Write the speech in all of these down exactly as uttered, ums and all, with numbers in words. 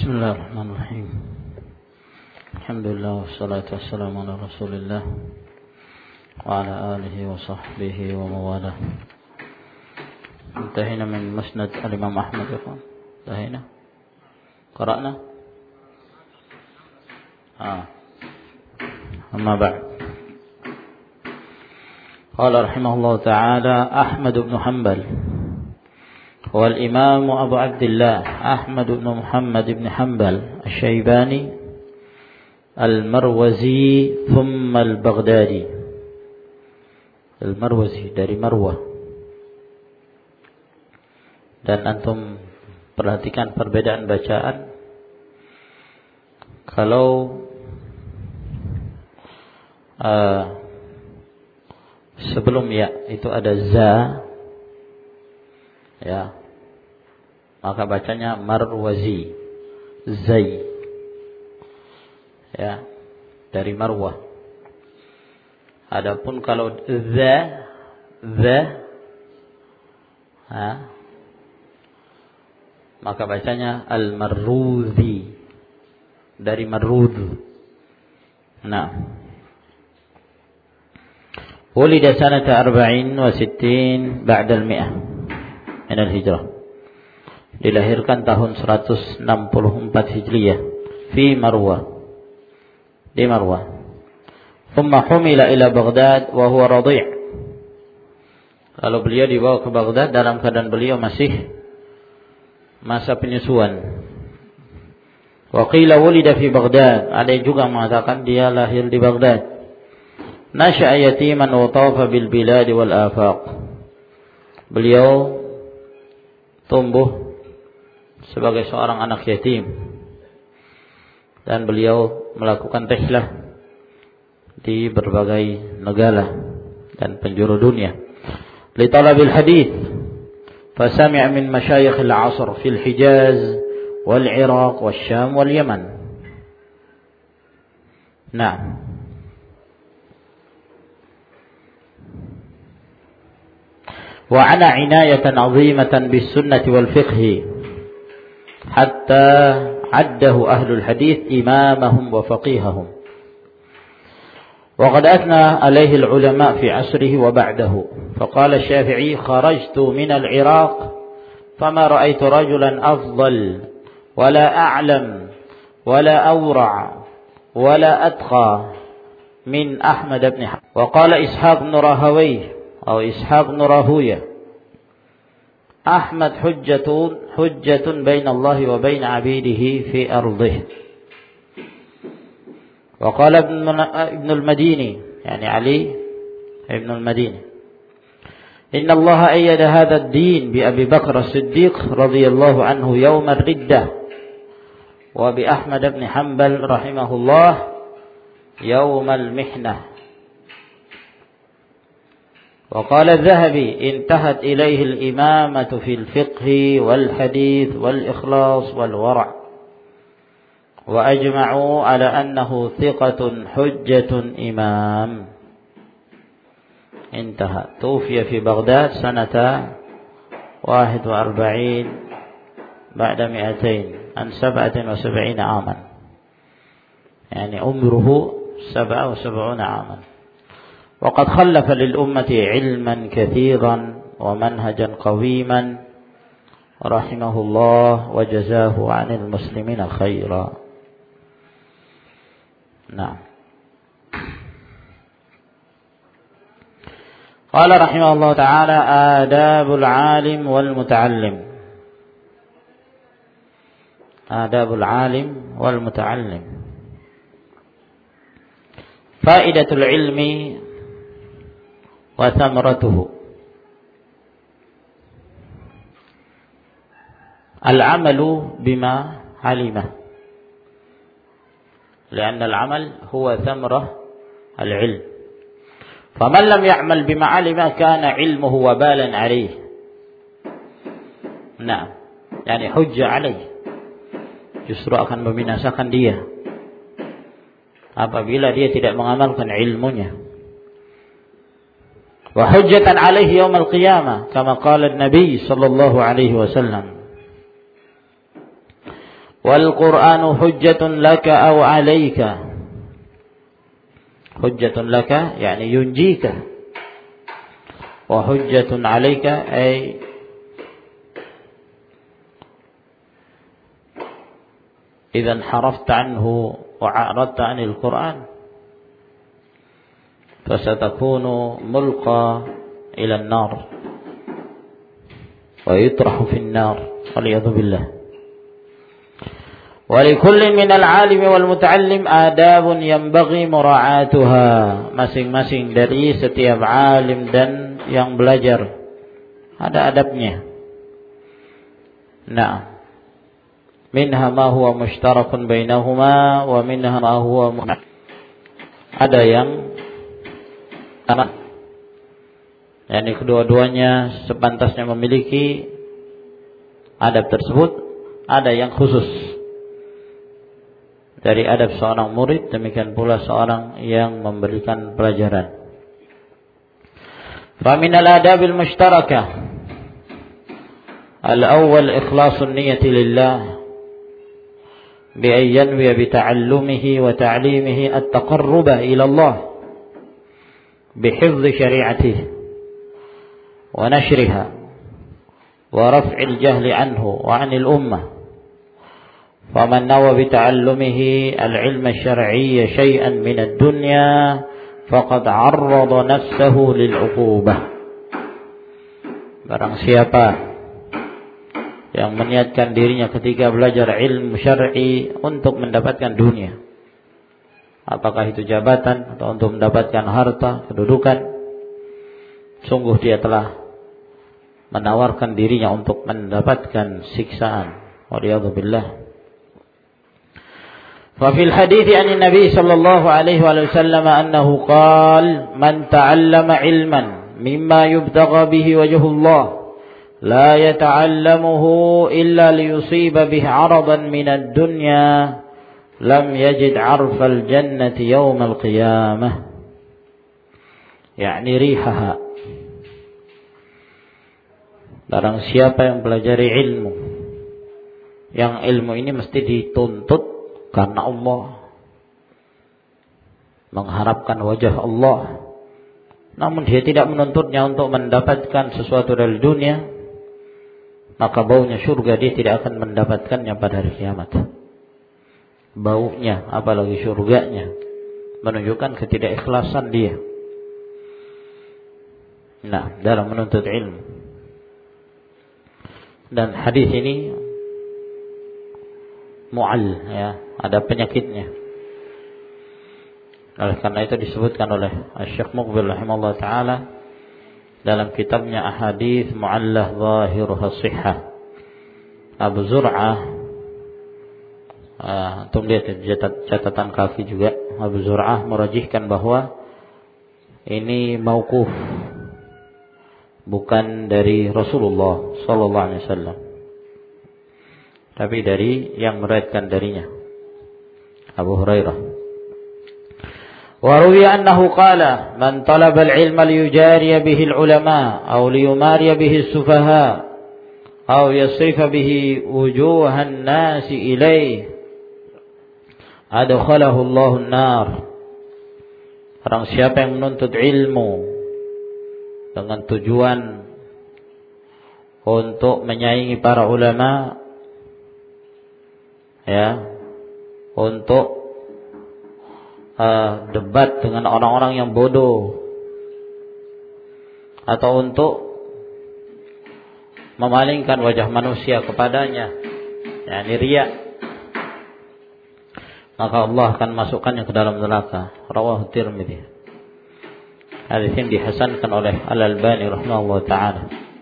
Bismillahirrahmanirrahim. Alhamdulillah wassalatu wassalamu ala Rasulillah wa ala alihi wa sahbihi wa mawalah. Intahina min musnad al-Imam Ahmad ya kawan. Intahina. Qara'na? Ah. Amma ba'd. Qala rahimahullah ta'ala Ahmad ibn Hanbal هو الإمام أبو عبد الله أحمد بن محمد بن حنبل الشيباني المروزي ثم البغدادي. Al-Marwazi dari Marwah. Dan antum perhatikan perbedaan bacaan. Kalau uh, sebelum ya itu ada za, ya, maka bacanya Marwazi, Zai, ya, dari Marwah. Adapun kalau za, za, ha, maka bacanya Al-Marruzi, dari Marrud. Nah, ولد سنة أربعين وستين بعد المئة من الهجرة. Dilahirkan tahun seratus enam puluh empat Hijriyah fi Marwah, di Marwah. Thumma humila ila Baghdad wa huwa radhi'. Lalu beliau dibawa ke Baghdad dalam keadaan beliau masih masa penyusuan. Wa qila wulida fi Baghdad. Ada juga mengatakan dia lahir di Baghdad. Nasha'a yatiman wa tawafa bil bilad wal afaq. Beliau tumbuh sebagai seorang anak yatim dan beliau melakukan rihlah di berbagai negara dan penjuru dunia li talabil hadits fasami'a min masyayikh al-'asr fil Hijaz wal Iraq wal Syam wal Yaman. Nah, wa 'ana 'inayatan 'azimatan bis sunnah wal fiqh حتى عده أهل الحديث إمامهم وفقيههم وقد أثنى عليه العلماء في عصره وبعده فقال الشافعي خرجت من العراق فما رأيت رجلا أفضل ولا أعلم ولا أورع ولا أتقى من أحمد بن حنبل. وقال إسحاق بن راهويه أو إسحاق بن راهويه أحمد حجة حجة بين الله وبين عبيده في أرضه. وقال ابن ابن المديني يعني علي ابن المديني إن الله أيد هذا الدين بأبي بكر الصديق رضي الله عنه يوم الردة وبأحمد بن حنبل رحمه الله يوم المحنة. وقال الذهبي انتهت إليه الإمامة في الفقه والحديث والإخلاص والورع وأجمعوا على أنه ثقة حجة إمام. انتهى. توفي في بغداد سنة واحد وأربعين بعد مئتين عن سبعة وسبعين عاما، يعني عمره سبعة وسبعون عاما. وقد خلف للأمة علما كثيرا ومنهجا قويما رحمه الله وجزاه عن المسلمين خيرا. نعم. قال رحمه الله تعالى آداب العالم والمتعلم. آداب العالم والمتعلم. فائدة العلم وثمرته. العمل بما علمه، لأن العمل هو ثمرة العلم. فمن لم يعمل بما علمه كان علمه وبالا عليه. Nah, yani hujjah alaih, justru akan membinasakan dia apabila dia tidak mengamalkan ilmunya. Wa hujjatan alaihi yaumil qiyamah kama qala an-nabi sallallahu alaihi wasallam. wal Qur'anu hujjatun laka aw 'alaika. Hujjatun laka yani yunjika, wa hujjatun 'alaika ay idza harafta anhu wa 'aradta 'anil Qur'an fasatakunu mulqa ila an-nar wa yutrahu fi an-nar waliyadhu billah. Walikullin minal 'alimi wal muta'allim adabun yanbaghi mura'atuha. Masing-masing dari setiap alim dan yang belajar ada adabnya. Nah, minha ma huwa mushtarakun bainahuma wa minha ma huwa mu'ad. Ada yang sama, yakni kedua-duanya sepantasnya memiliki adab tersebut. Ada yang khusus dari adab seorang murid, demikian pula seorang yang memberikan pelajaran. Fa min al-adab al-mushtarakah al-awwal ikhlasun niyyati lillah bi an yanwi bi ta'allumihi wa ta'limihi at-taqarruba ila Allah bi hifdhi syari'atihi wa nashriha wa raf'il jahli anhu wa 'anil ummah. فمن نوى بتعلمه العلم الشرعي شيئا من الدنيا فقد عرض نفسه للعقوبة. Barang siapa yang meniatkan dirinya ketika belajar ilmu syar'i untuk mendapatkan dunia, apakah itu jabatan atau untuk mendapatkan harta, kedudukan, sungguh dia telah menawarkan dirinya untuk mendapatkan siksaan. Waliyadzu billah. ففي الحديث عن النبي صلى الله عليه وسلم أنه قال من تعلم علما مما يبتغى به وجه الله لا يتعلمه إلا ليصيب به عرضا من الدنيا لم يجد عرف الجنة يوم القيامة يعني ريحها. Barang siapa yang pelajari ilmu, yang ilmu ini mesti dituntut karena Allah, mengharapkan wajah Allah, namun dia tidak menuntutnya untuk mendapatkan sesuatu dari dunia, maka baunya surga dia tidak akan mendapatkannya pada hari kiamat. Baunya, apalagi surganya, menunjukkan ketidakikhlasan dia. Nah, dalam menuntut ilmu. Dan hadis ini mu'al, ya, ada penyakitnya. Oleh karena itu disebutkan oleh Syekh Muqbil rahimahullah ta'ala dalam kitabnya Ahadits Mu'allah Zahiruha Shihhah. Abu Zur'ah, uh, antum lihat catatan kaki juga, Abu Zur'ah merajihkan bahwa ini mauquf, bukan dari Rasulullah sallallahu alaihi wasallam, tapi dari yang meriwayatkan darinya, Abu Hurairah. Wa ruwiya annahu qala man talaba al-ilma liyujariya bihi al-ulama aw liyumariya bihi as-sufaha aw yasrifa bihi wujuhan nasi ilayhi adkhalahu Allahu an-nar. Orang siapa yang menuntut ilmu dengan tujuan untuk menyaingi para ulama, ya, untuk uh, debat dengan orang-orang yang bodoh, atau untuk memalingkan wajah manusia kepadanya, yakni riya, maka Allah akan masukkannya ke dalam neraka. Rawahu Tirmidzi. Hadis ini dihasankan oleh Al-Albani rahimahullah ta'ala.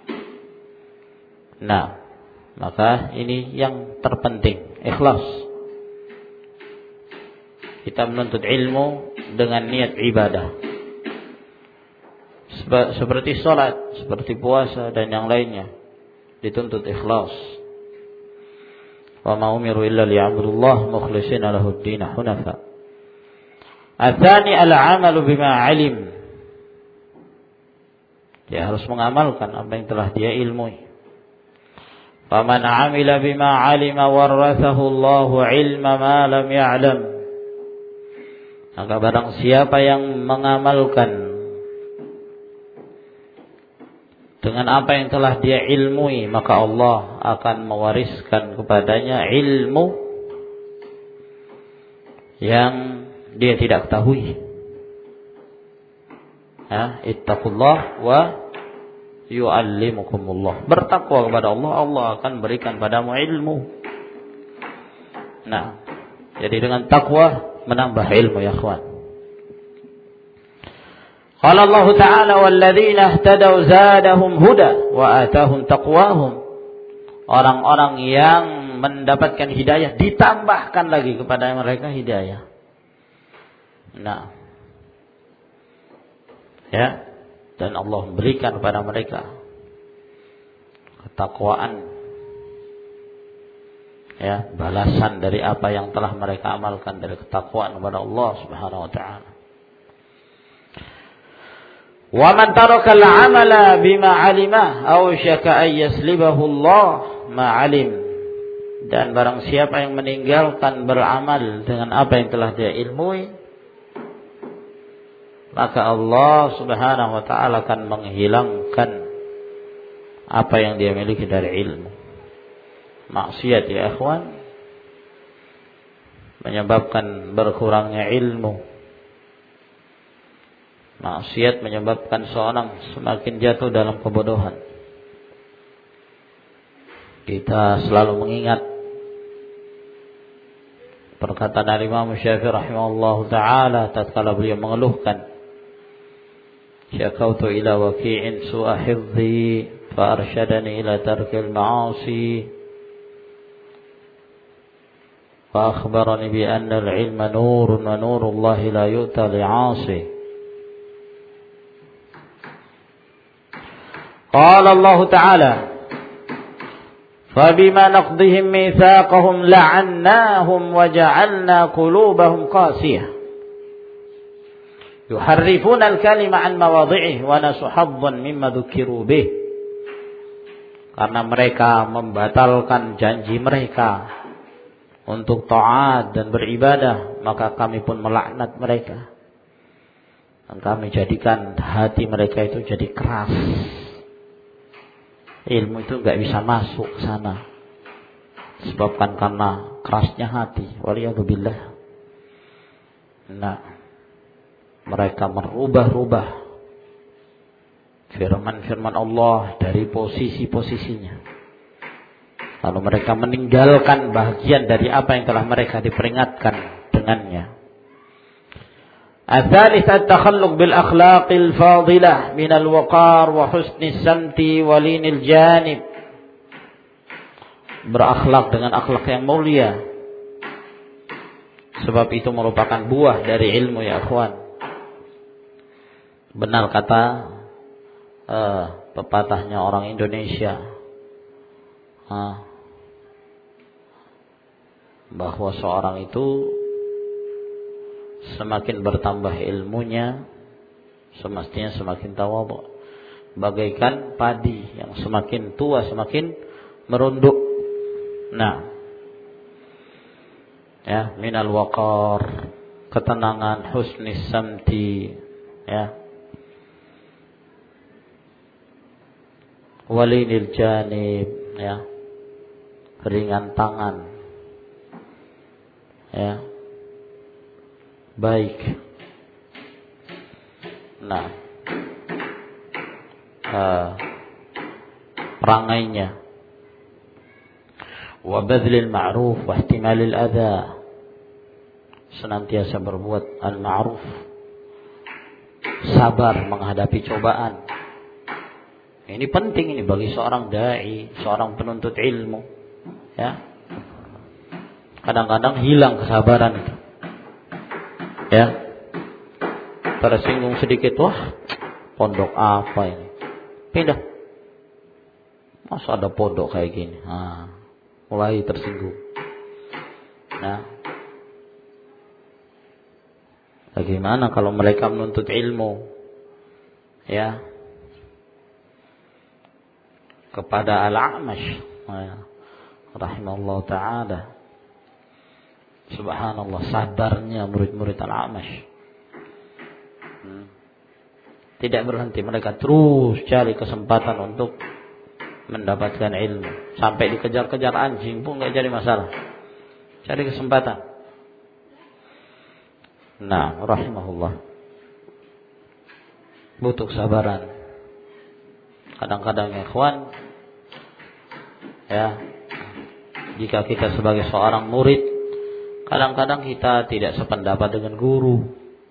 Nah, maka ini yang terpenting, ikhlas. Kita menuntut ilmu dengan niat ibadah, seperti salat, seperti puasa dan yang lainnya, dituntut ikhlas. Wa ma umiru illa liya'budullaha mukhlishina lahu ad-din hunafa. Atsani al-'amalu bima 'alim. Dia harus mengamalkan apa yang telah dia ilmui. Faman 'amila bima 'alima warathahu Allahu 'ilma ma lam ya'lam. Maka barang siapa yang mengamalkan dengan apa yang telah dia ilmui, maka Allah akan mewariskan kepadanya ilmu yang dia tidak ketahui. Ya, ittaqullah wa yu'allimukumullah. Bertakwa kepada Allah, Allah akan berikan padamu ilmu. Nah, jadi dengan takwa menambah ilmu ya ikhwan. Qala Allah Ta'ala walladzina ihtadaw zadahum huda wa atahum taqwahum. Orang-orang yang mendapatkan hidayah ditambahkan lagi kepada mereka hidayah. Nah, ya, dan Allah memberikan kepada mereka ketakwaan, ya, balasan dari apa yang telah mereka amalkan dari ketakwaan kepada Allah Subhanahu wa taala. Wa man taraka al-amala bima 'alima aw syaka ay yaslibahu Allah ma 'alim. Dan barang siapa yang meninggalkan beramal dengan apa yang telah dia ilmui, maka Allah Subhanahu wa taala akan menghilangkan apa yang dia miliki dari ilmu. Maksiat ya ikhwan menyebabkan berkurangnya ilmu. Maksiat menyebabkan seorang semakin jatuh dalam kebodohan. Kita selalu mengingat perkataan Imam Syafi'i rahimahullahu taala tatkala beliau mengeluhkan, syakautu ila waqi'in su'a hifdhi fa arsyadani ila tarkil ma'asi fa akhbarani bi anna al-ilma nurun wa nurullahi la yu'ta li'asi. Qala Allah Ta'ala فَبِمَا نَقْضِهِمْ مِيثَاقَهُمْ لَعَنَّاهُمْ وَجَعَلْنَا قُلُوبَهُمْ قَاسِيَةً يُحَرِّفُونَ الْكَلِمَ عَنْ مَوَاضِعِهِ وَنَسُوا حَظًّا مِمَّا ذُكِّرُوا بِهِ. Karena mereka membatalkan janji mereka untuk taat dan beribadah, maka kami pun melaknat mereka. Dan kami jadikan hati mereka itu jadi keras. Ilmu itu enggak bisa masuk ke sana disebabkan karena kerasnya hati. Waliyadzubillah. Nah, mereka merubah-rubah firman-firman Allah dari posisi-posisinya. Lalu mereka meninggalkan bahagian dari apa yang telah mereka diperingatkan dengannya. الثالث التخلق بالأخلاق الفاضلة من الوقار وحسن السمت ولين الجانب. Berakhlak dengan akhlak yang mulia, sebab itu merupakan buah dari ilmu ya akhwan. Benar kata uh, pepatahnya orang Indonesia, uh, bahwa seorang itu semakin bertambah ilmunya, semestinya semakin tawadhu. Bagaikan padi yang semakin tua semakin merunduk. Nah, ya, minal waqar, ketenangan, husnis samti, ya, walinil janib, ya, ringan tangan, ya, baik. Nah, uh, perangainya, wa badlil ma'ruf wa ihtimalil adha, senantiasa berbuat al-ma'ruf, sabar menghadapi cobaan. Ini penting ini bagi seorang dai, seorang penuntut ilmu, ya. Kadang-kadang hilang kesabaran itu. Ya, tersinggung sedikit, wah, pondok apa ini? Pindah. Masa ada pondok kayak gini? Nah, mulai tersinggung. Nah, bagaimana kalau mereka menuntut ilmu, ya, kepada Al-A'mash rahimahullah ta'ala. Subhanallah, sabarnya murid-murid Al-A'mash. Hmm. Tidak berhenti, mereka terus cari kesempatan untuk mendapatkan ilmu. Sampai dikejar-kejar anjing pun gak jadi masalah. Cari kesempatan. Nah, rahimahullah. Butuh kesabaran. Kadang-kadang ya ikhwan, ya, jika kita sebagai seorang murid, kadang-kadang kita tidak sependapat dengan guru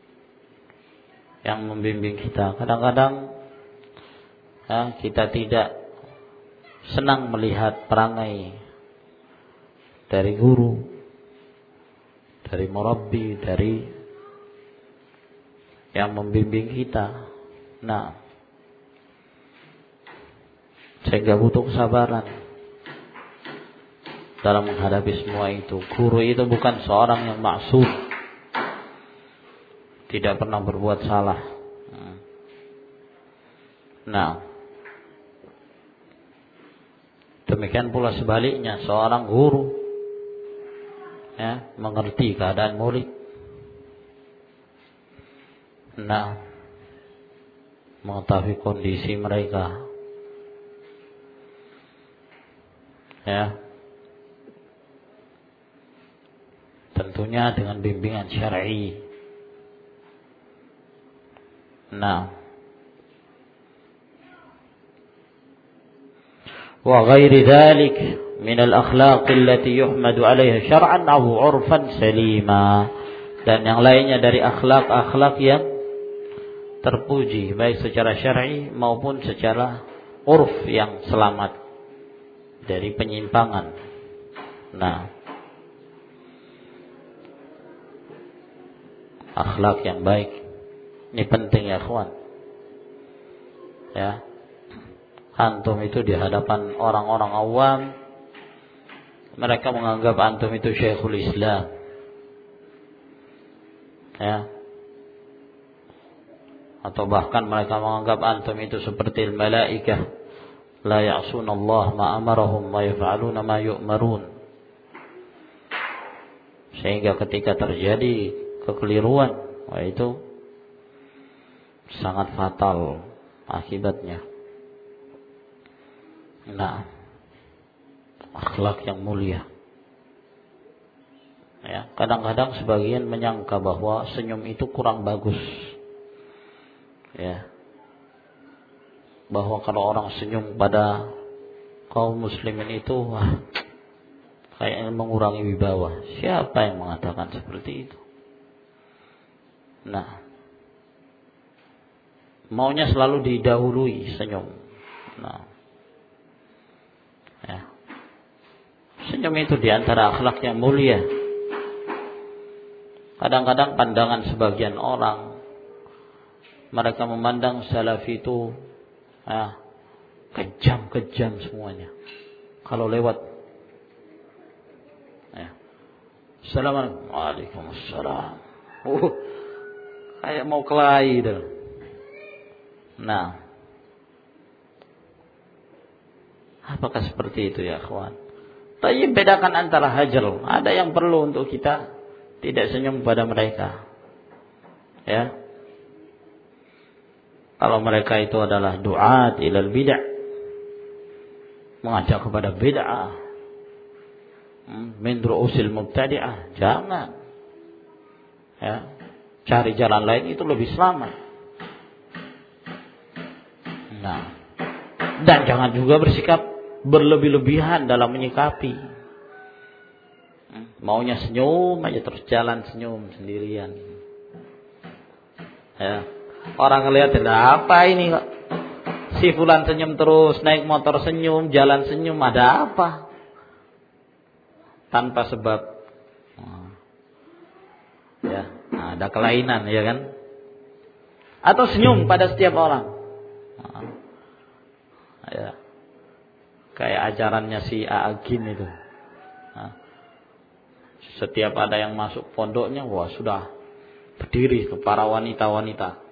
yang membimbing kita. Kadang-kadang ya, kita tidak senang melihat perangai dari guru, dari murabbi, dari yang membimbing kita. Nah, sehingga butuh kesabaran dalam menghadapi semua itu. Guru itu bukan seorang yang maksum, tidak pernah berbuat salah. Nah, demikian pula sebaliknya, seorang guru ya, mengerti keadaan murid. Nah, mengetahui kondisi mereka, ya, tentunya dengan bimbingan syar'i. Nah, wa ghairi dzalik min al-akhlaq allati yuhmadu 'alayha syar'an aw 'urfan salima, dan yang lainnya dari akhlak-akhlak yang terpuji baik secara syar'i maupun secara urf yang selamat dari penyimpangan. Nah, akhlak yang baik ini penting ya kawan. Ya, antum itu di hadapan orang-orang awam, mereka menganggap antum itu Syekhul Islam. Ya, atau bahkan mereka menganggap antum itu seperti malaikah, la ya'sunallah ma amarahum wa yaf'aluna ma yu'marun. Sehingga ketika terjadi kekeliruan, wah itu sangat fatal akibatnya. Nah, akhlak yang mulia. Ya, kadang-kadang sebagian menyangka bahwa senyum itu kurang bagus. Ya, bahwa kalau orang senyum pada kaum muslimin itu, wah, kayaknya mengurangi wibawa. Siapa yang mengatakan seperti itu? Nah, maunya selalu didahului senyum. Nah, ya, senyum itu diantara akhlak yang mulia. Kadang-kadang pandangan sebagian orang, mereka memandang salaf itu ya, kejam-kejam semuanya. Kalau lewat, ya, Assalamualaikum, Waalaikumsalam. Uh, kayak mau kelahi dah. Nah, apakah seperti itu ya kawan? Tapi bedakan antara hajar. Ada yang perlu untuk kita tidak senyum pada mereka. Ya, kalau mereka itu adalah du'at ilal bid'ah, mengajak kepada bid'ah, min ru'usil mubtadi'ah, jangan. Ya, cari jalan lain itu lebih selamat. Nah, dan jangan juga bersikap berlebih-lebihan dalam menyikapi. Maunya senyum aja terus jalan senyum sendirian. Ya, orang ngelihat ada apa ini kok? Si fulan senyum terus, naik motor senyum, jalan senyum, ada apa? Tanpa sebab. Ya, ada kelainan ya kan? Atau senyum pada setiap orang. Ya, kayak ajarannya si Aagin itu. Nah, setiap ada yang masuk pondoknya, wah sudah berdiri ke para wanita-wanita.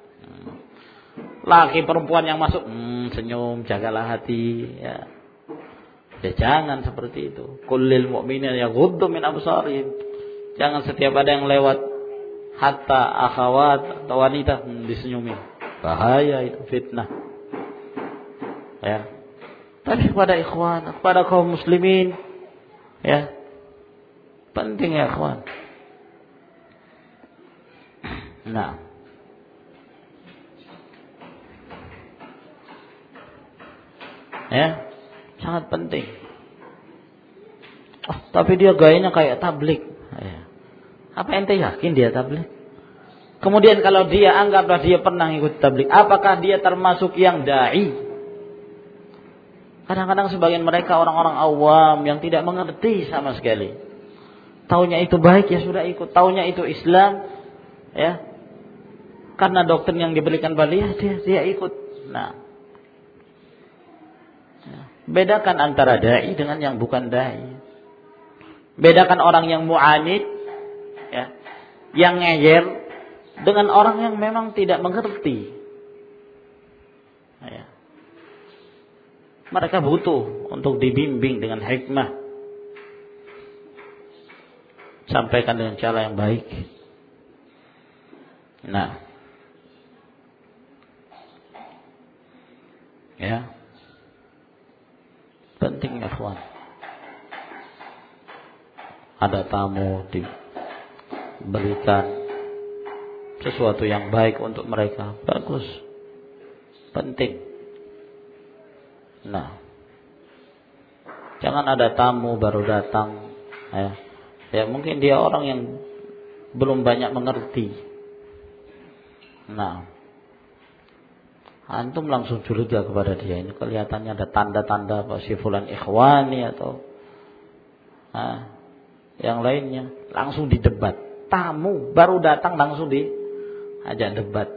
Laki perempuan yang masuk, hmm, senyum, jagalah hati. Ya. Ya jangan seperti itu. Kullil mu'minin yaghuddu min absarihim. Jangan setiap ada yang lewat hatta akhwat atau wanita hmm, disenyumin. Bahaya itu, fitnah. Ya. Tapi kepada ikhwan, kepada kaum muslimin, ya. Penting ya ikhwan. Nah. Ya. Sangat penting. Oh, tapi dia gayanya kayak tablik. Ya. Apa ente yakin dia tablik? Kemudian kalau dia anggaplah dia pernah ikut tablik, apakah dia termasuk yang dai? Kadang-kadang sebagian mereka orang-orang awam yang tidak mengerti sama sekali. Taunya itu baik ya sudah ikut, taunya itu Islam, ya. Karena doktrin yang diberikan pada dia, dia, dia ikut. Nah, bedakan antara dai dengan yang bukan dai. Bedakan orang yang mu'anid, ya, yang ngeyel, dengan orang yang memang tidak mengerti. Ya. Mereka butuh untuk dibimbing dengan hikmah. Sampaikan dengan cara yang baik. Nah. Ya. Penting ya kawan. Ada tamu diberikan sesuatu yang baik untuk mereka. Bagus. Penting. Nah. Jangan ada tamu baru datang. Ya. Ya mungkin dia orang yang belum banyak mengerti. Nah. Antum langsung curiga kepada dia. Ini kelihatannya ada tanda-tanda apa si fulan ikhwani atau nah, yang lainnya. Langsung didebat. Tamu baru datang langsung diajak debat.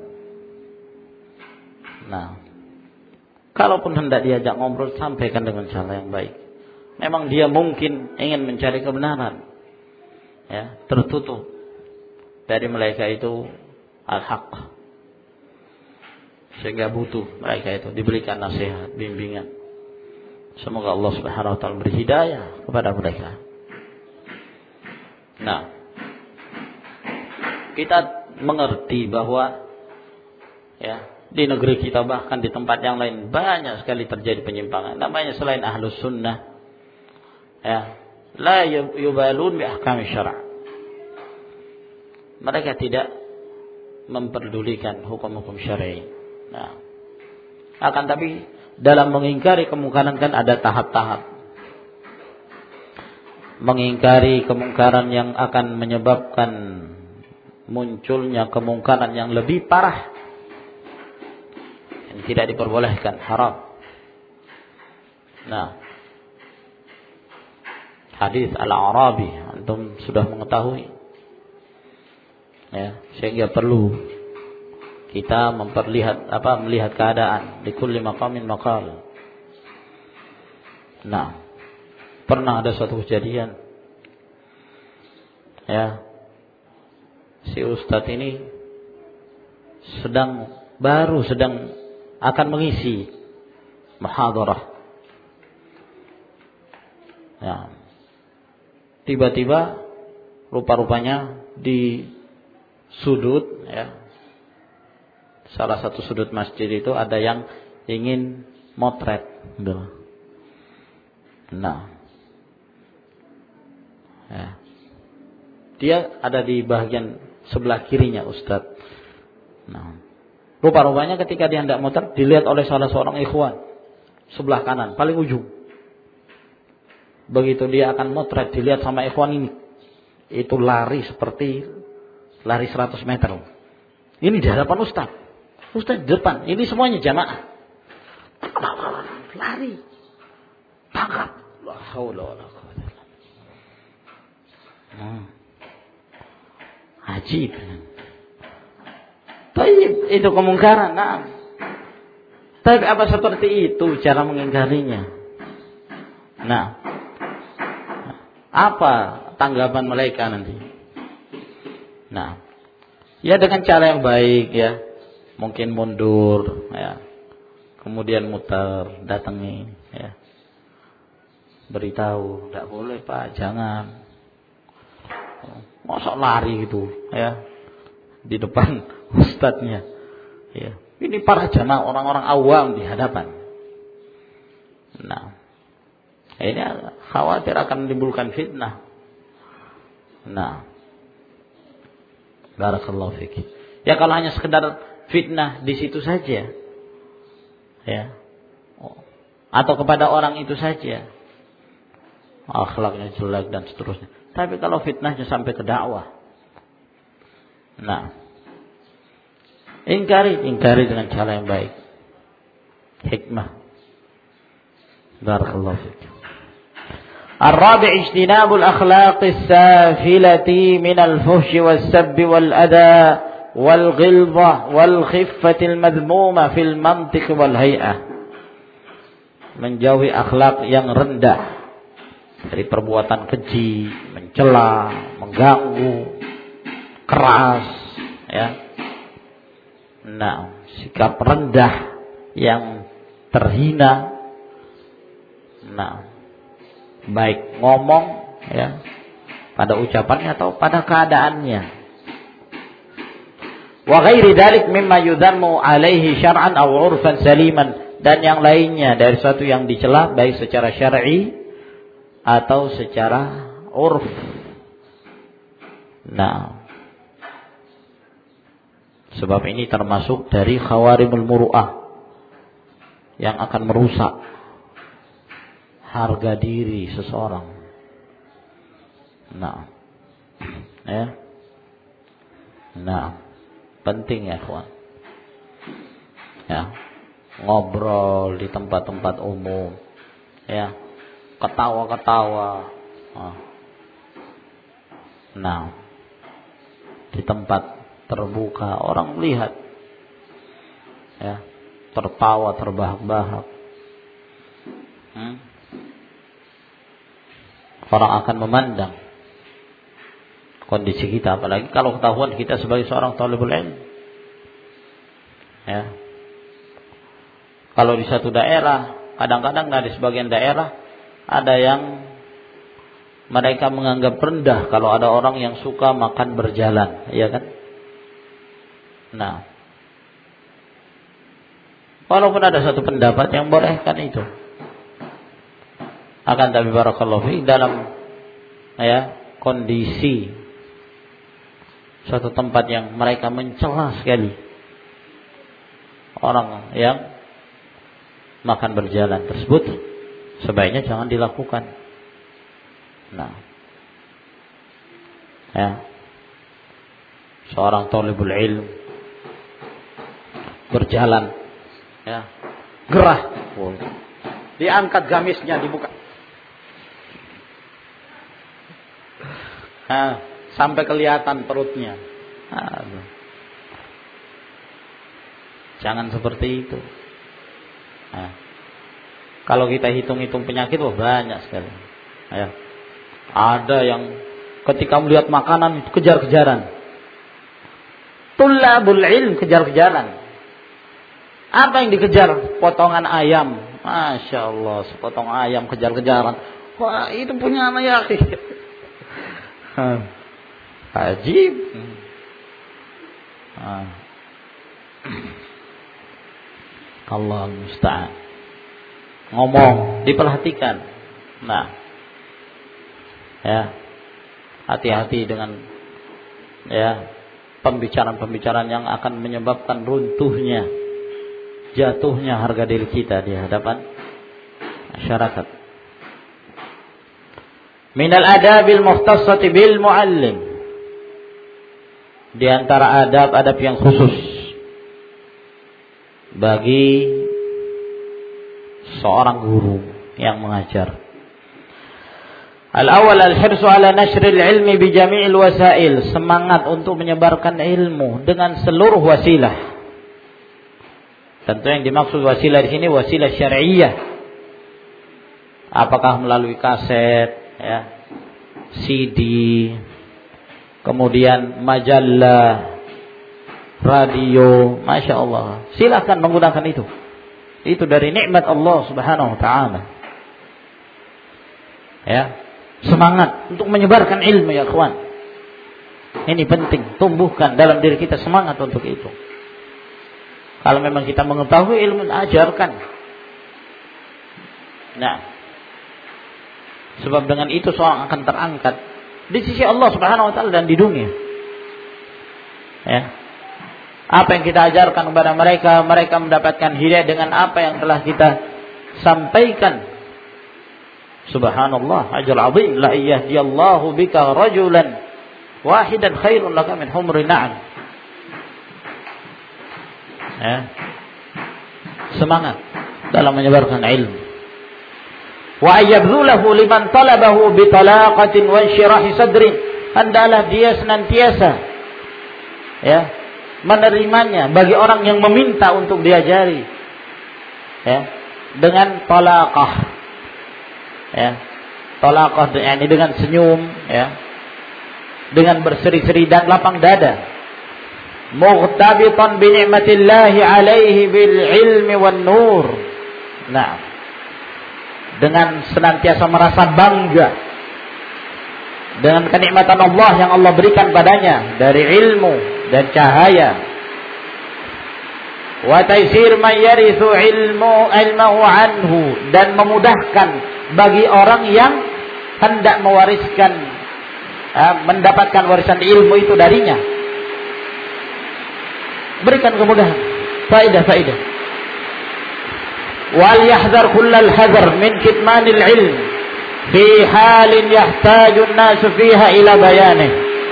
Nah, kalaupun hendak diajak ngobrol, sampaikan dengan cara yang baik. Memang dia mungkin ingin mencari kebenaran, ya, tertutup dari mereka itu al-haq, sehingga butuh mereka itu diberikan nasihat, bimbingan. Semoga Allah Subhanahu wa taala beri hidayah kepada mereka. Nah, kita mengerti bahwa ya di negeri kita bahkan di tempat yang lain banyak sekali terjadi penyimpangan. Namanya selain ahlus sunnah, ya, la yubalun bi ahkam syara'. Mereka tidak memperdulikan hukum-hukum syar'i. Nah, akan tapi dalam mengingkari kemungkaran kan ada tahap-tahap. Mengingkari kemungkaran yang akan menyebabkan munculnya kemungkaran yang lebih parah, yang tidak diperbolehkan, haram. Nah, hadis Al-Arabi antum sudah mengetahui, ya, sehingga perlu kita memperlihat apa melihat keadaan di kulli maqamin maqal. Nah, pernah ada suatu kejadian, ya, si ustadz ini sedang baru sedang akan mengisi muhadarah. Ya. Tiba-tiba rupa-rupanya di sudut, ya, salah satu sudut masjid itu ada yang ingin motret. Nah, ya, dia ada di bagian sebelah kirinya ustadz. Nah, rupa-rupanya ketika dia hendak motret dilihat oleh salah seorang ikhwan sebelah kanan paling ujung. Begitu dia akan motret dilihat sama ikhwan ini, itu lari seperti lari seratus meter. Ini di hadapan ustadz. Ustadz di depan. Ini semuanya jamaah. Lari. Tangkap. La haula wala quwwata illa billah. Ajib. Tapi itu kemungkaran. Nah. Tapi apa seperti itu cara mengingkarinya? Nah. Apa tanggapan mereka nanti? Nah. Ya dengan cara yang baik, ya. Mungkin mundur, ya. Kemudian muter, datangi, ya. beritahu, tidak boleh Pak, jangan. Masa lari gitu ya di depan ustadznya. Ya, ini para jamaah orang-orang awam di hadapan. Nah, ini khawatir akan menimbulkan fitnah. Nah, barakallahu fiki. Ya kalau hanya sekedar fitnah di situ saja, ya, atau kepada orang itu saja, akhlaknya jelek dan seterusnya. Tapi kalau fitnahnya sampai ke dakwah, nah, ingkari, ingkari dengan cara yang baik, hikmah. Barakallahu fiki. الرابع اجتناب الأخلاق السافلة من الفحش والسب والأذى والغلظة والخفة المذمومة في المنطق والهيئة. Menjauhi akhlak yang rendah dari perbuatan keji, mencela, mengganggu, keras, ya. Nah, sikap rendah yang terhina. Nah, baik ngomong ya pada ucapannya atau pada keadaannya. Wa ghairi dzalik mimma yudhammu alaihi syar'an aw 'urfan saliman, dan yang lainnya dari sesuatu yang dicela baik secara syar'i atau secara urf. Nah, sebab ini termasuk dari khawarimul muru'ah yang akan merusak harga diri seseorang. Nah, ya, nah, penting ya, kawan. Ya, ngobrol di tempat-tempat umum, ya, ketawa-ketawa. Nah, di tempat terbuka orang melihat, ya, tertawa terbahak-bahak. Hmm? Orang akan memandang kondisi kita, apalagi kalau ketahuan kita sebagai seorang thalibul ilm. Ya. Kalau di satu daerah, kadang-kadang di sebagian daerah ada yang mereka menganggap rendah kalau ada orang yang suka makan berjalan, ya kan? Nah, walaupun ada satu pendapat yang bolehkan itu, akan tapi barakallahu fi dalam ya kondisi suatu tempat yang mereka mencela sekali orang yang makan berjalan tersebut, sebaiknya jangan dilakukan. Nah, ya, seorang thalibul ilm berjalan, ya, gerah, diangkat gamisnya, dibuka. Nah, sampai kelihatan perutnya. Aduh. Jangan seperti itu. Nah, kalau kita hitung-hitung penyakit, wah banyak sekali. Ya. Ada yang ketika melihat makanan kejar-kejaran. Tullabul ilm kejar-kejaran. Apa yang dikejar? Potongan ayam. Masya Allah, sepotong ayam kejar-kejaran. Wah, itu punya anak ya. Ajib. Ah. Allah musta'an. Ngomong diperhatikan. Nah, ya, hati-hati dengan ya pembicaraan-pembicaraan yang akan menyebabkan runtuhnya, jatuhnya harga diri kita di hadapan masyarakat. Minal adabil mukhtassati bil muallim, di antara adab-adab yang khusus bagi seorang guru yang mengajar. Al-awwal al-hirsu ala nashril ilmi bi jami'il wasail, semangat untuk menyebarkan ilmu dengan seluruh wasilah. Tentu yang dimaksud wasilah di sini wasilah syar'iyyah. Apakah melalui kaset, ya, C D, kemudian majalah, radio, masya Allah, silakan menggunakan itu. Itu dari nikmat Allah Subhanahu Wa Taala. Ya, semangat untuk menyebarkan ilmu ya kawan. Ini penting, tumbuhkan dalam diri kita semangat untuk itu. Kalau memang kita mengetahui ilmu, ajarkan. Nah, sebab dengan itu seorang akan terangkat di sisi Allah Subhanahu wa taala dan di dunia. Ya. Apa yang kita ajarkan kepada mereka, mereka mendapatkan hidayah dengan apa yang telah kita sampaikan. Subhanallah, ajr azim, la yahdiyallahu bika rajulan wahidan khairun laka min humri na'am. Ya. Semangat dalam menyebarkan ilmu. Wa ayyabdhulahu liman talabahu bi talaqatin wa insyirahi sadrin. Hendaklah dia senantiasa ya menerimanya bagi orang yang meminta untuk diajari. Ya, dengan talaqah. Ya. Talaqah yakni dengan senyum, ya. Dengan berseri-seri dan lapang dada. Mughtabitan bi ni'matillahi alaihi bil ilmi wan nur. Nah, dengan senantiasa merasa bangga dengan kenikmatan Allah yang Allah berikan padanya dari ilmu dan cahaya. Wa taysir man yarithu ilmu ilmahu anhu, dan memudahkan bagi orang yang hendak mewariskan eh, mendapatkan warisan ilmu itu darinya. Berikan kemudahan, faedah-faedah. Wal yahdhar kullal hadar min kitmanil ilm fi halin yahtajun nasu fiha ila bayanih.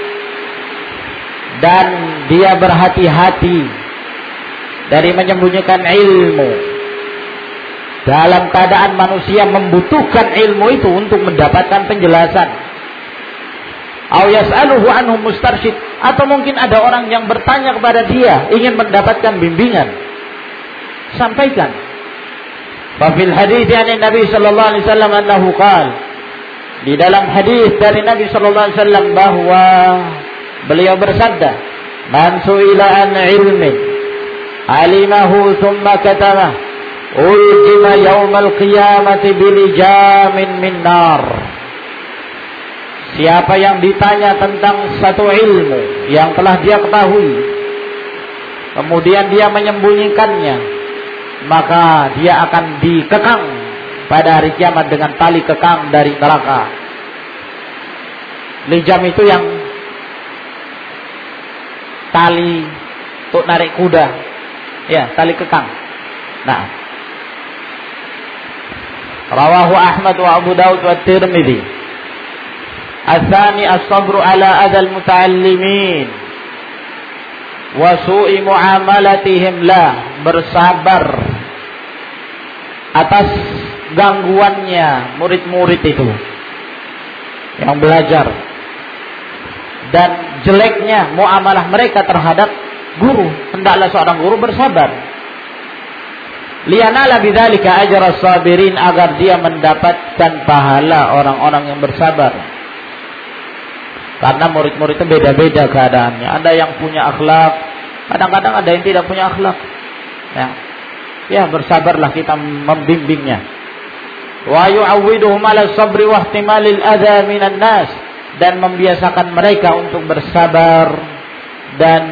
Dan dia berhati-hati dari menyembunyikan ilmu dalam keadaan manusia membutuhkan ilmu itu untuk mendapatkan penjelasan. Aw yas'aluhu anhu mustarsyid, atau mungkin ada orang yang bertanya kepada dia ingin mendapatkan bimbingan. Sampaikan. Fa fil hadits dari Nabi sallallahu alaihi wasallam annahu qala, di dalam hadis dari Nabi sallallahu alaihi wasallam bahwa beliau bersabda, man su'ila an ilmin alimahu thumma katama uljima yaumal qiyamati bilijamin min nar. Siapa yang ditanya tentang satu ilmu yang telah dia ketahui, kemudian dia menyembunyikannya, maka dia akan dikekang pada hari kiamat dengan tali kekang dari neraka. Lijam itu yang tali untuk narik kuda, ya, tali kekang. Nah, rawahu Ahmad wa Abu Daud wa Tirmidzi. Al-thani as-sabru ala adal muta'allimin wa su'i mu'amalatihim lah, bersabar atas gangguannya murid-murid itu yang belajar dan jeleknya muamalah mereka terhadap guru. Hendaklah seorang guru bersabar. Liyanala bidzalika ajra as-sabirin, agar dia mendapatkan pahala orang-orang yang bersabar. Karena murid-murid itu beda-beda keadaannya. Ada yang punya akhlak, kadang-kadang ada yang tidak punya akhlak. Ya, ya bersabarlah kita membimbingnya. Wa yu'awwiduhum 'ala sabri wa ihtimalil adza minan nas, dan membiasakan mereka untuk bersabar dan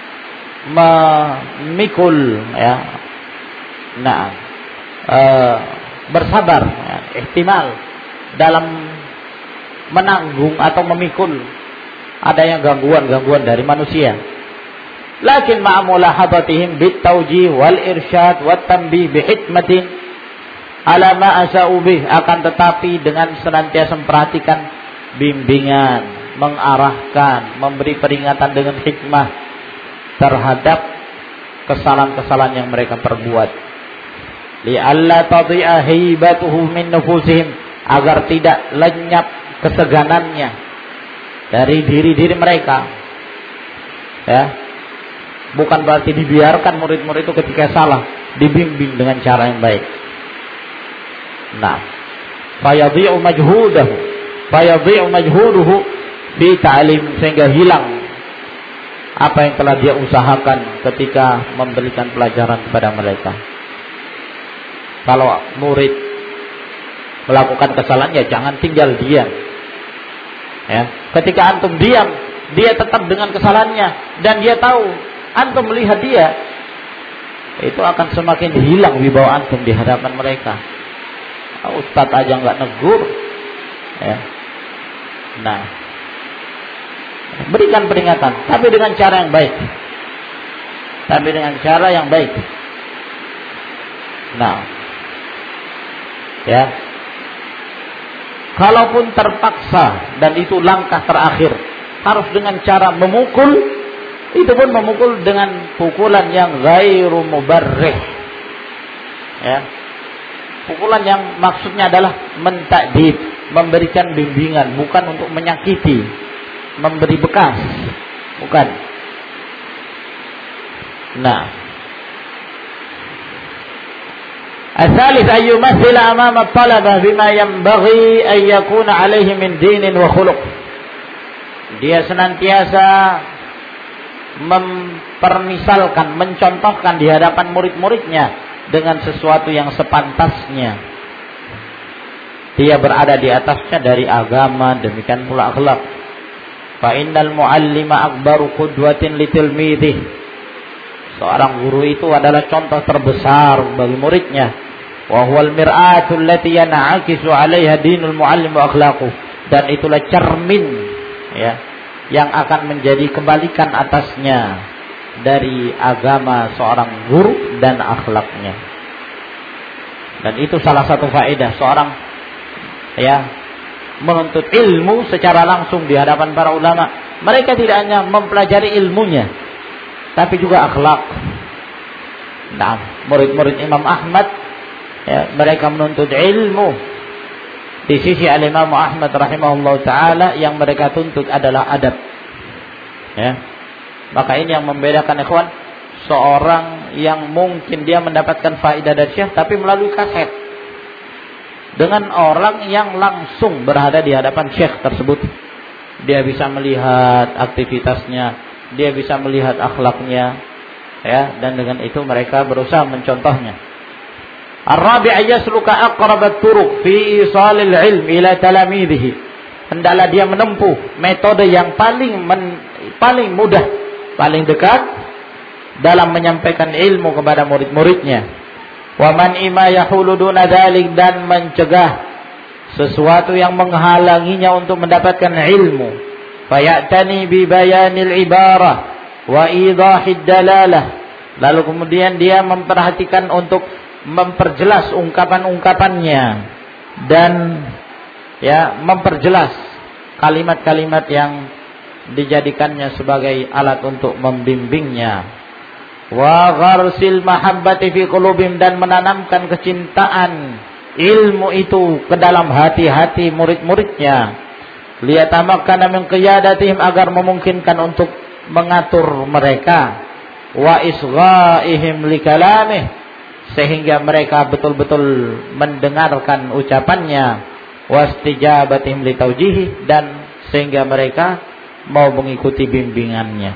memikul, ya. Nah, e, bersabar, ya, ihtimal dalam menanggung atau memikul adanya gangguan-gangguan dari manusia. Lakin ma'amulahadatihim bitawjih wal irsyad wat tanbih bihikmatin ala ma asa'u bih, akan tetapi dengan senantiasa memperhatikan bimbingan, mengarahkan, memberi peringatan dengan hikmah terhadap kesalahan-kesalahan yang mereka perbuat. Li alla tadhi'a haibatuhu min nufusihim, agar tidak lenyap keseganannya dari diri-diri mereka. Ya. Bukan berarti dibiarkan murid-murid itu ketika salah, dibimbing dengan cara yang baik. Nah, fayadhi'u majhudahu, fayadhi'u majhuduhu fi ta'lim, sehingga hilang apa yang telah dia usahakan ketika memberikan pelajaran kepada mereka. Kalau murid melakukan kesalahan, ya jangan tinggal diam. Ya, ketika antum diam, dia tetap dengan kesalahannya dan dia tahu antum melihat dia, itu akan semakin hilang wibawa antum di hadapan mereka. Ustadz aja nggak negur, ya. Nah, berikan peringatan, tapi dengan cara yang baik, tapi dengan cara yang baik. Nah, ya, kalaupun terpaksa dan itu langkah terakhir, harus dengan cara memukul, itu pun memukul dengan pukulan yang ghairu mubarrih, ya. Pukulan yang maksudnya adalah mentakdib, memberikan bimbingan, bukan untuk menyakiti, memberi bekas, bukan. Nah, الثالث أن يمثل أمام الطلبة بما ينبغي أن يكون عليه من دين وخلق. Dia senantiasa mempermisalkan, mencontohkan di hadapan murid-muridnya dengan sesuatu yang sepantasnya dia berada di atasnya dari agama, demikian pula akhlak. Fa innal muallima akbaru qudwatin litilmidih. Seorang guru itu adalah contoh terbesar bagi muridnya. Wa huwal mir'atul lati yan'akisu 'alaiha dinul muallim wa akhlaquh. Dan itulah cermin, ya, yang akan menjadi kebalikan atasnya dari agama seorang guru dan akhlaknya. Dan itu salah satu faedah seorang, ya, menuntut ilmu secara langsung di hadapan para ulama. Mereka tidak hanya mempelajari ilmunya, tapi juga akhlak. Nah, murid-murid Imam Ahmad, ya, mereka menuntut ilmu di sisi al-Imam Ahmad rahimahullah ta'ala, yang mereka tuntut adalah adab, ya. Maka ini yang membedakan ikhwan, seorang yang mungkin dia mendapatkan faedah dari syekh tapi melalui kaset, dengan orang yang langsung berada di hadapan syekh tersebut. Dia bisa melihat aktivitasnya, dia bisa melihat akhlaknya, ya, dan dengan itu mereka berusaha mencontohnya. Ar-rabi' yasluka aqrabat turuq fi isalil ilm ila talamidhihi. Hendaklah dia menempuh metode yang paling men, paling mudah, paling dekat dalam menyampaikan ilmu kepada murid-muridnya. Wa man ima yahulu duna dzalik, dan mencegah sesuatu yang menghalanginya untuk mendapatkan ilmu. Fayatani bi bayanil ibarah wa idahid dalalah. Lalu kemudian dia memperhatikan untuk memperjelas ungkapan-ungkapannya dan, ya, memperjelas kalimat-kalimat yang dijadikannya sebagai alat untuk membimbingnya. Wa gharsil mahabbati fi qulubihim, dan menanamkan kecintaan ilmu itu ke dalam hati-hati murid-muridnya. Liyatamakkana min qiyadatihim, agar memungkinkan untuk mengatur mereka. Wa isghaihim likalamih, sehingga mereka betul-betul mendengarkan ucapannya. Wastijabatihim litaujihi, dan sehingga mereka mau mengikuti bimbingannya.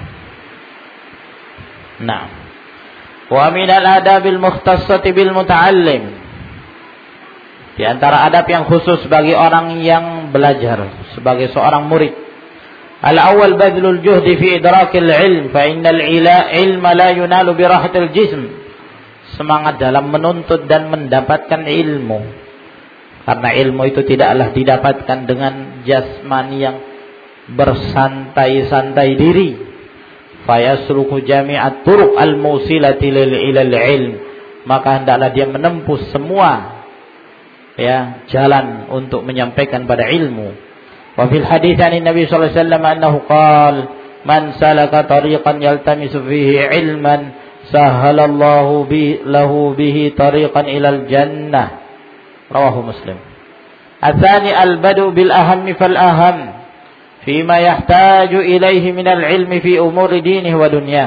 Nah, wa minal adabil mukhtassati bil muta'allim, di antara adab yang khusus bagi orang yang belajar, sebagai seorang murid. Al-awwal badlul juhdi fi idrakil ilm, fa innal ilma la yunalu bi rahatil jism. Semangat dalam menuntut dan mendapatkan ilmu, karena ilmu itu tidaklah didapatkan dengan jasmani yang bersantai-santai diri. Fayasluku jami'at turuq al-musilati lil ilal ilm, maka hendaklah dia menempuh semua, ya, jalan untuk menyampaikan pada ilmu. Wa fil hadits an Nabi sallallahu alaihi wasallam annahu qala man salaka tariqan yaltamisu fihi ilman sahalallahu bi lahu bihi tariqan ilal jannah. Rawahu Muslim. Atsani al-badu bil ahammi fal aham fima yahtaju ilaihi minal ilmi fi umuri dinihi wa dunyah.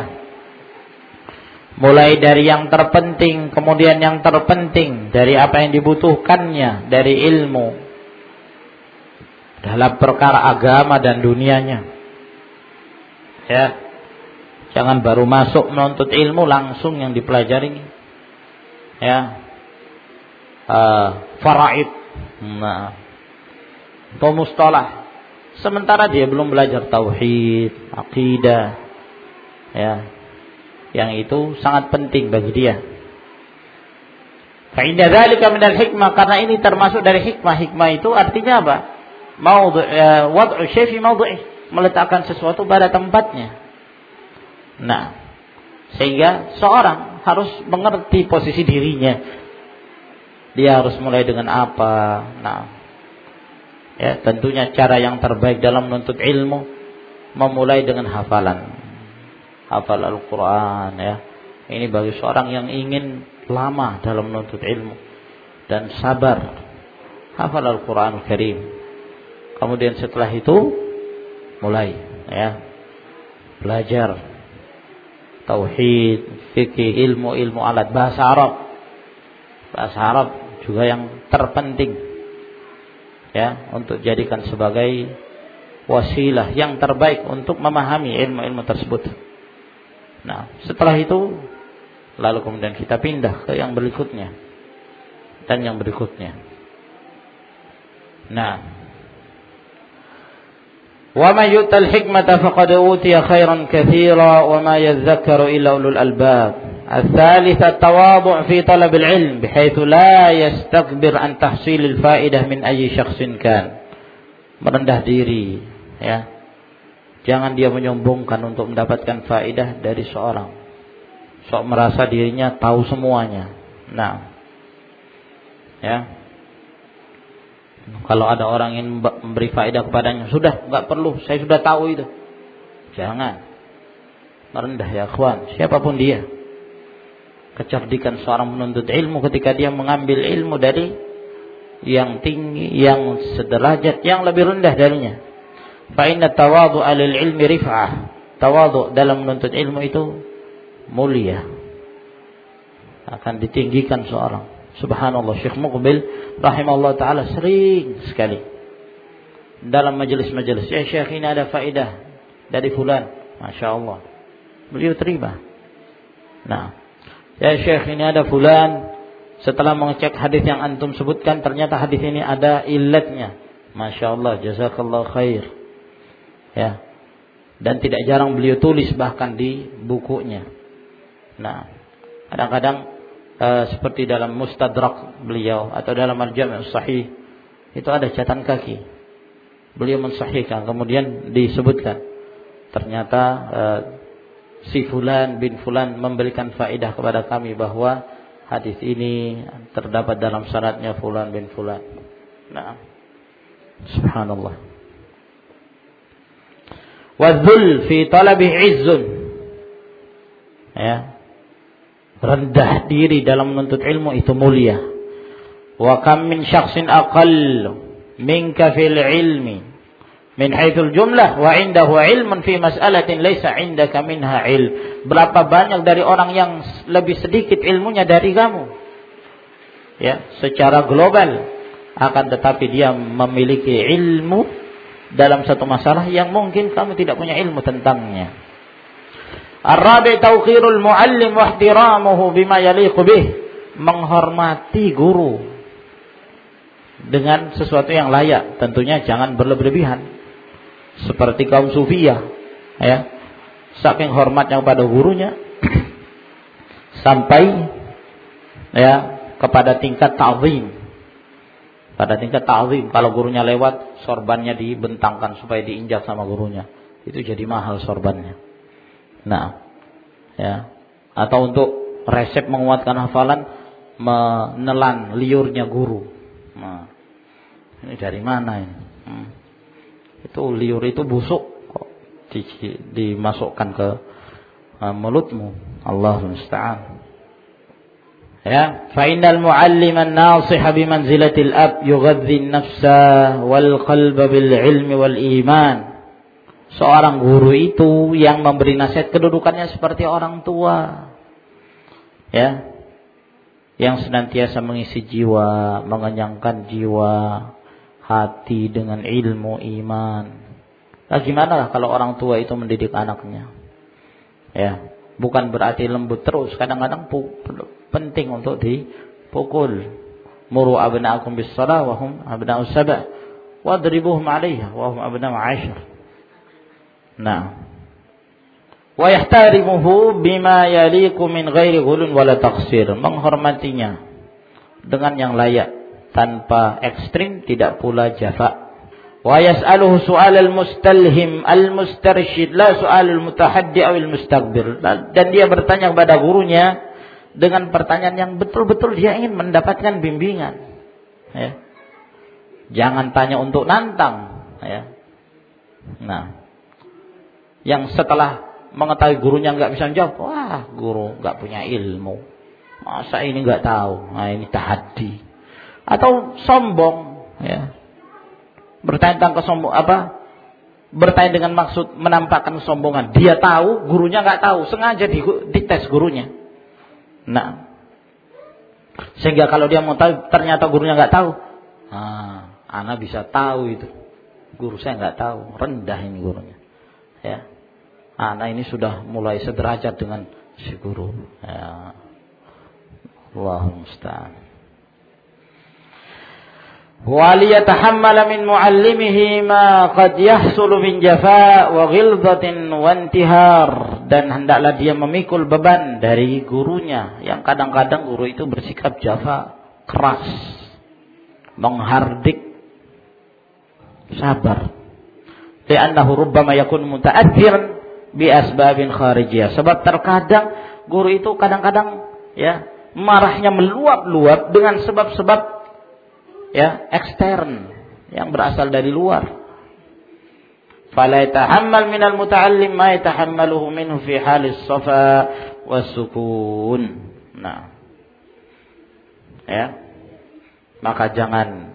Mulai dari yang terpenting, kemudian yang terpenting dari apa yang dibutuhkannya dari ilmu dalam perkara agama dan dunianya. Ya, jangan baru masuk menuntut ilmu langsung yang dipelajari, ya, uh, faraid, Nah, atau mustalah. Sementara dia belum belajar tauhid, akidah, ya, yang itu sangat penting bagi dia. Fa inna dzalika minal hikmah, karena ini termasuk dari hikmah. Hikmah itu artinya apa? Maudhu' ya, wad'u syai' fi mawdhi'i, meletakkan sesuatu pada tempatnya. Nah, sehingga seorang harus mengerti posisi dirinya. Dia harus mulai dengan apa? Nah, ya, tentunya cara yang terbaik dalam menuntut ilmu memulai dengan hafalan. Hafal Al-Quran, ya. Ini bagi seorang yang ingin lama dalam menuntut ilmu dan sabar. Hafal Al-Quran Al-Karim. Kemudian setelah itu mulai, ya, belajar tauhid, fikih, ilmu-ilmu alat bahasa Arab. Bahasa Arab juga yang terpenting, ya, untuk jadikan sebagai wasilah yang terbaik untuk memahami ilmu-ilmu tersebut. Nah, setelah itu lalu kemudian kita pindah ke yang berikutnya dan yang berikutnya. Nah, wa may yu'tal hikmata faqad utiya khairan katsira wa ma yadhakkaru illa ulul albab. الثالث التواضع في طلب العلم بحيث لا يستكبر عن تحصيل الفائدة من أي شخص كان. Merendah diri, ya. Jangan dia menyombongkan untuk mendapatkan faedah dari seorang. Sok merasa dirinya tahu semuanya. Nah, ya. Kalau ada orang yang memberi faedah kepadanya, sudah, enggak perlu, saya sudah tahu itu. Jangan. Merendah, ya akhwan, siapapun dia. Kecerdikan seorang menuntut ilmu ketika dia mengambil ilmu dari yang tinggi, yang sederajat, yang lebih rendah darinya. Fa inna tawadhu'a lil ilmi rif'ah. Tawadhu' dalam menuntut ilmu itu mulia. Akan ditinggikan seorang. Subhanallah, Syekh Muqbil rahimahullah taala sering sekali dalam majelis-majelis, ya Syekh, ini ada faedah dari fulan, masya-Allah, beliau terima. Nah, ya Syekh, ini ada fulan, setelah mengecek hadis yang antum sebutkan, ternyata hadis ini ada illatnya. Masya Allah, jazakallah khair. Ya. Dan tidak jarang beliau tulis bahkan di bukunya. Nah, kadang-kadang uh, seperti dalam Mustadrak beliau atau dalam Al-Jami' As-Sahih, itu ada catatan kaki. Beliau mensahihkan, kemudian disebutkan ternyata uh, si fulan bin fulan memberikan faedah kepada kami bahwa hadis ini terdapat dalam sanadnya fulan bin fulan. Nah, subhanallah. Wadzul fi talabi izzun. Ya. Rendah diri dalam menuntut ilmu itu mulia. Wa kam min syakhsin aqall minka fil ilmi min haitsul jumlah wa indahu ilmun fi mas'alatin laysa indaka minha ilm. Berapa banyak dari orang yang lebih sedikit ilmunya dari kamu, ya, secara global, akan tetapi dia memiliki ilmu dalam satu masalah yang mungkin kamu tidak punya ilmu tentangnya. Ar-rabi' tawqirul muallim wa ihtiramuhu bima yaliqu bih. Menghormati guru dengan sesuatu yang layak, tentunya jangan berlebihan. Seperti kaum sufiyah, ya, saking hormatnya kepada gurunya sampai, ya, kepada tingkat ta'zim. Pada tingkat ta'zim, kalau gurunya lewat, sorbannya dibentangkan supaya diinjak sama gurunya. Itu jadi mahal sorbannya. Nah, ya, atau untuk resep menguatkan hafalan, menelan liurnya guru. Nah, ini dari mana ini? Hmm. Itu liur itu busuk kok di, dimasukkan ke uh, mulutmu. Allahu musta'an. Ya, fa innal mu'allima an-nasiha bi manzilatil ab yughadhi an-nafsa wal qalba bil ilmi wal iman. Seorang guru itu yang memberi nasihat kedudukannya seperti orang tua. Ya. Yang senantiasa mengisi jiwa, mengenyangkan jiwa, hati dengan ilmu iman. Nah, gimana lah kalau orang tua itu mendidik anaknya? Ya, bukan berarti lembut terus. Kadang-kadang pu- penting untuk dipukul. muru abna'akum bis-shalah wa hum abna'u sab' wadribuhum 'alayha wa hum abna'u 'ashar. Nah, wa yahtarimuhu bima yaliqu min ghairi ghulun wala taqsir, menghormatinya dengan yang layak tanpa ekstrim, tidak pula jafa. Wa yas'aluhu su'alal mustalhim al-mustarsyid la su'alul mutahaddi awil mustakbir, dan dia bertanya kepada gurunya dengan pertanyaan yang betul-betul dia ingin mendapatkan bimbingan, ya. Jangan tanya untuk nantang, ya. Nah, yang setelah mengetahui gurunya nggak bisa menjawab, wah guru nggak punya ilmu, masa ini nggak tahu, nah ini tahaddi. Atau sombong, ya, bertanya tentang kesombong apa, bertanya dengan maksud menampakkan kesombongan. Dia tahu, gurunya nggak tahu, sengaja dites gurunya. Nah, sehingga kalau dia mau tahu, ternyata gurunya nggak tahu, ah, ana bisa tahu itu, guru saya nggak tahu, rendah ini gurunya, ya. Ana ini sudah mulai sederajat dengan si guru. Ya. Allahumma musta'an. Wa liyatahammala min muallimihi ma qad yahsulu min jafa wa ghilzatin wa intihar, dan hendaklah dia memikul beban dari gurunya yang kadang-kadang guru itu bersikap jafa, keras, menghardik. Sabar. Li'annahu rubbama yakun muta'adziran bi asbabin kharijiyah, sebab terkadang guru itu kadang-kadang, ya, marahnya meluap-luap dengan sebab-sebab, ya, ekstern yang berasal dari luar. Fala yatahammal minal muta'allim ma yatahammaluhu minhu fi halis safa was-sukun. Nah, ya, maka jangan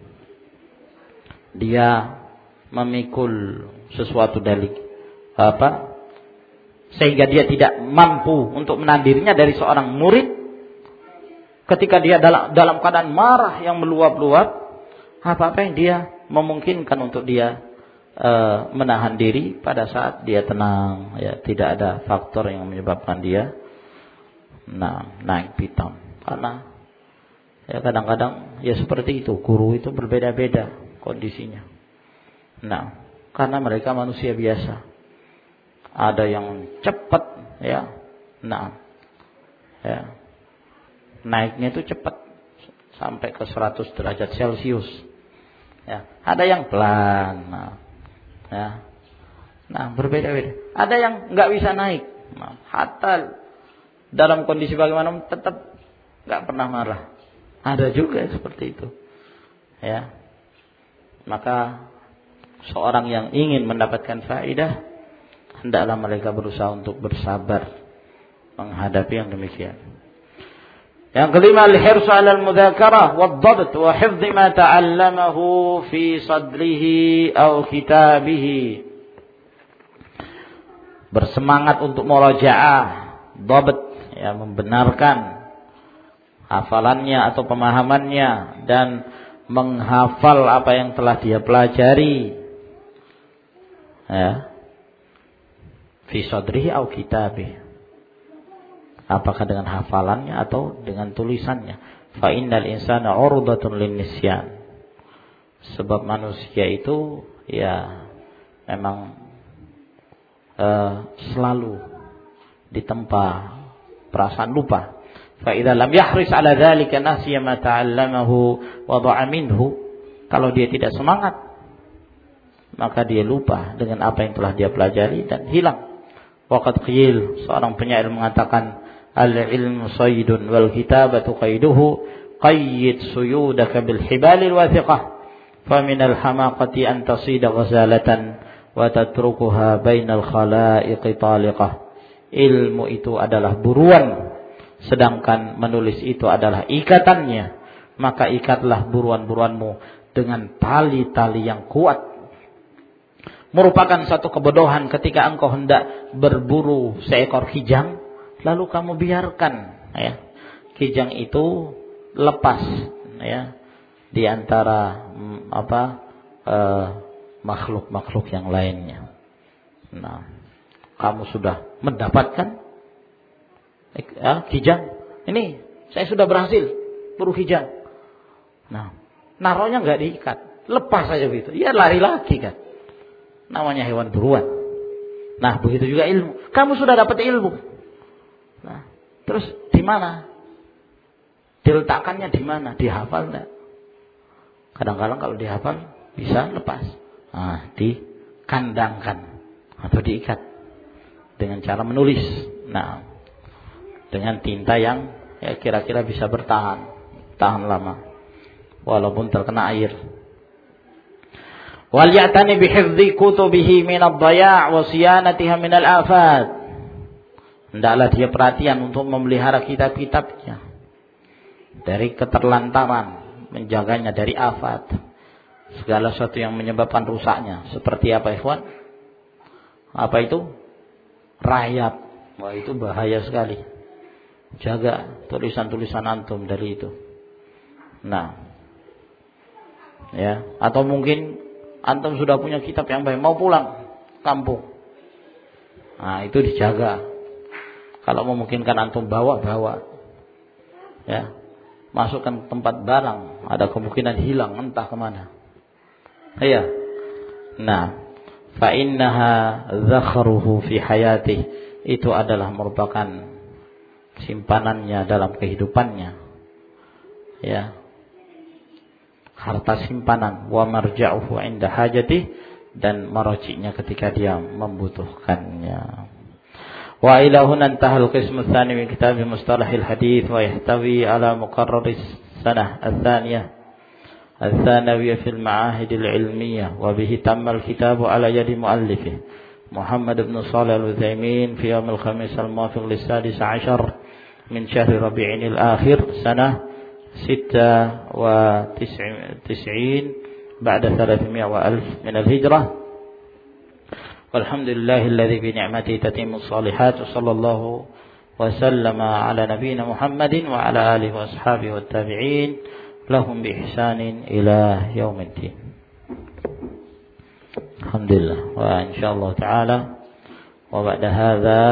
dia memikul sesuatu dari apa sehingga dia tidak mampu untuk menandirinya dari seorang murid ketika dia dalam dalam keadaan marah yang meluap-luap, apa-apa yang dia memungkinkan untuk dia uh, menahan diri pada saat dia tenang, ya, tidak ada faktor yang menyebabkan dia nah naik pitam. Karena ya kadang-kadang ya seperti itu, guru itu berbeda-beda kondisinya. Nah, karena mereka manusia biasa. Ada yang cepat, ya. Nah, ya. Naiknya itu cepat sampai ke seratus derajat Celcius. Ya, ada yang pelan. Nah, ya. Nah, berbeda-beda. Ada yang enggak bisa naik. Nah, hatta dalam kondisi bagaimana tetap enggak pernah marah. Ada juga seperti itu. Ya. Maka seorang yang ingin mendapatkan faedah, hendaklah mereka berusaha untuk bersabar menghadapi yang demikian. Yang kelima, al-hirsu 'ala al-mudzakarah wad-dhabt wa hifdz ma ta'allamahu fi sadrihi aw kitabihi. Bersemangat untuk murajaah, dhabt, ya, membenarkan hafalannya atau pemahamannya dan menghafal apa yang telah dia pelajari. Ya. Fi sadrihi au kitabih, apakah dengan hafalannya atau dengan tulisannya. Fa innal insana 'urdatun lin-nisyan, sebab manusia itu ya memang uh, selalu ditempa perasaan lupa. Fa idza lam yahris 'ala dzalika nasiya ma ta'allamahu wa dha'a minhu, kalau dia tidak semangat maka dia lupa dengan apa yang telah dia pelajari dan hilang. Waqad qil, seorang penyair mengatakan, al-ilmu saydun wal kitabatu qayduhu, qayyid suyudaka bil hibalil wathiqah, fa minal hamaqati an tasida ghazalatan wa tatrukuha bainal khalaiqi taliqah. Ilmu itu adalah buruan, sedangkan menulis itu adalah ikatannya, maka ikatlah buruan-buruanmu dengan tali-tali yang kuat. Merupakan satu kebodohan ketika engkau hendak berburu seekor kijang, lalu kamu biarkan, ya, kijang itu lepas, ya, di antara apa eh, makhluk-makhluk yang lainnya. Nah, kamu sudah mendapatkan ya, kijang, ini saya sudah berhasil buru kijang. Nah, naruhnya nggak diikat, lepas saja begitu. Ya lari lagi kan. Namanya hewan buruan. Nah, begitu juga ilmu. Kamu sudah dapat ilmu. Nah, terus di mana? Diletakkannya di mana? Dihafal enggak? Kadang-kadang kalau dihafal bisa lepas. Nah, dikandangkan atau diikat dengan cara menulis. Nah, dengan tinta yang ya kira-kira bisa bertahan, tahan lama, walaupun terkena air. Wal ya'tani bihifdzi kutubihi min ad-dhaya' wa siyanatiha min al-afat. Hendaklah dia perhatian untuk memelihara kitab-kitabnya dari keterlantaran, menjaganya dari afat, segala sesuatu yang menyebabkan rusaknya. Seperti apa, ikhwan? Apa itu? Rayap. Wah, itu bahaya sekali. Jaga tulisan-tulisan antum dari itu. Nah, ya, atau mungkin antum sudah punya kitab yang baik, mau pulang kampung. Nah, itu dijaga. Kalau memungkinkan antum bawa-bawa. Ya. Masukkan tempat barang, ada kemungkinan hilang entah kemana. Ya. Nah, fa innaha zakhruhu fi hayatih. Itu adalah merupakan simpanannya dalam kehidupannya. Ya. Harta simpanan, wa marja'uhu 'inda hajatih, dan marji'nya ketika dia membutuhkannya. Wa ila huna intaha al-qism ats-tsani min kitab mustalah al-hadits wa yahtawi ala muqarrar as-sanah ats-tsaniyah ats-tsanawiyah fi al-ma'ahid al-'ilmiyyah, wa bihi tamma al-kitab ala yadi mu'allifih Muhammad ibn Shalih al-Utsaimin fi yawm al-khamis al-muwafiq lis-sadis 'ashar min syahr Rabi'in al-akhir sanah ستة وتسعين بعد ثلاثمائة وألف من الهجرة. والحمد لله الذي بنعمته تتم الصالحات. وصلى الله وسلم على نبينا محمد وعلى آله وأصحابه والتابعين لهم بإحسان إلى يوم الدين. الحمد لله. وإن شاء الله تعالى وبعد هذا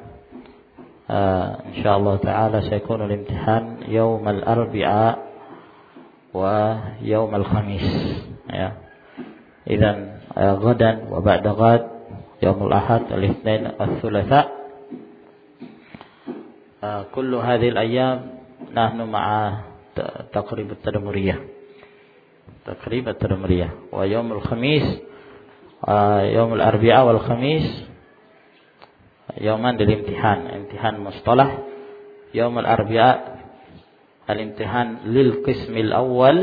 إن شاء الله تعالى سيكون الامتحان يوم الأربعاء ويوم الخميس. ya. إذن غدا وبعد غد يوم الأحد الاثنين الثلاثاء. كل هذه الأيام نحن مع تقريب التدمرية تقريب التدمرية ويوم الخميس يوم الأربعاء والخميس يومان للامتحان، امتحان مصطلح. يوم الأربعاء الامتحان للقسم الأول،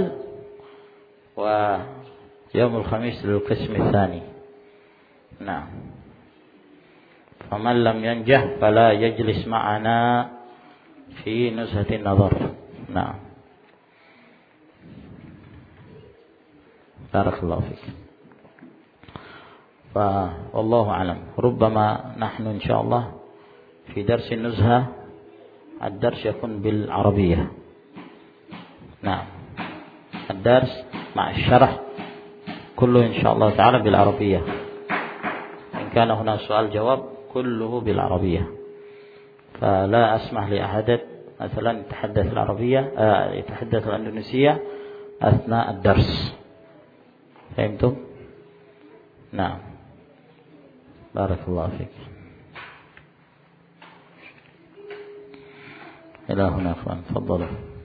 ويوم الخميس للقسم الثاني. نعم. فمن لم ينجح فلا يجلس معنا في نزهة النظر. نعم. بارك الله فيك. فوالله أعلم. ربما نحن إن شاء الله في درس النزهة الدرس يكون بالعربية. نعم. الدرس مع الشرح كله إن شاء الله تعالى بالعربية. إن كان هنا سؤال جواب كله بالعربية. فلا أسمح لأحد مثلا يتحدث العربية آه يتحدث الإندونيسية أثناء الدرس. فهمتم؟ نعم. بارك الله فيك. إلى هنا أخوان، تفضلوا.